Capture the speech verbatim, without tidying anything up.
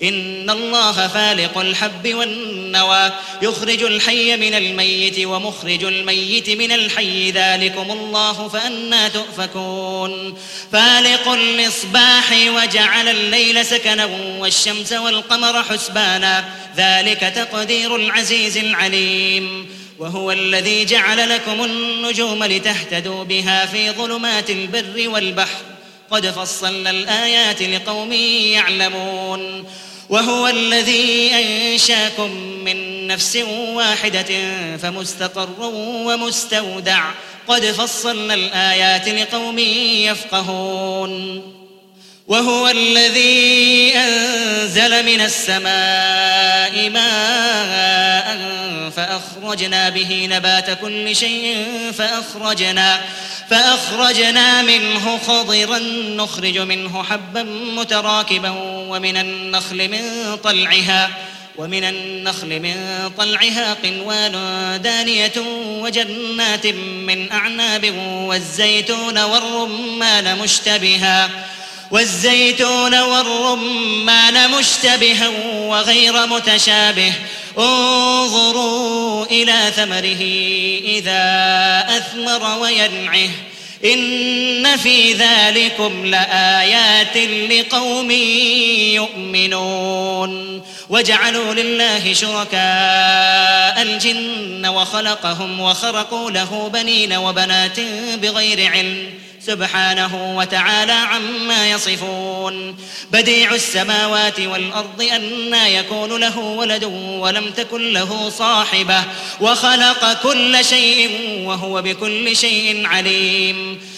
إن الله فالق الحب والنوى يخرج الحي من الميت ومخرج الميت من الحي ذلكم الله فأنى تؤفكون فالق الإصباح وجعل الليل سكنا والشمس والقمر حسبانا ذلك تقدير العزيز العليم وهو الذي جعل لكم النجوم لتهتدوا بها في ظلمات البر والبحر قد فصلنا الآيات لقوم يعلمون وهو الذي أنشاكم من نفس واحدة فمستقر ومستودع قد فصلنا الآيات لقوم يفقهون وهو الذي أنزل من السماء ماء فأخرجنا به نبات كل شيء فأخرجنا, فأخرجنا منه خضرا نخرج منه حبا متراكبا ومن النخل من طلعها ومن النخل من طلعها قنوان دانية وجنات من أعناب والزيتون والرمان مشتبها والزيتون والرمان مشتبها وغير متشابه انظروا إلى ثمره إذا أثمر وينعه إن في ذلكم لآيات لقوم يؤمنون وجعلوا لله شركاء الجن وخلقهم وخرقوا له بنين وبنات بغير علم سبحانه وتعالى عما يصفون بديع السماوات والأرض أنى يكون له ولد ولم تكن له صاحبة وخلق كل شيء وهو بكل شيء عليم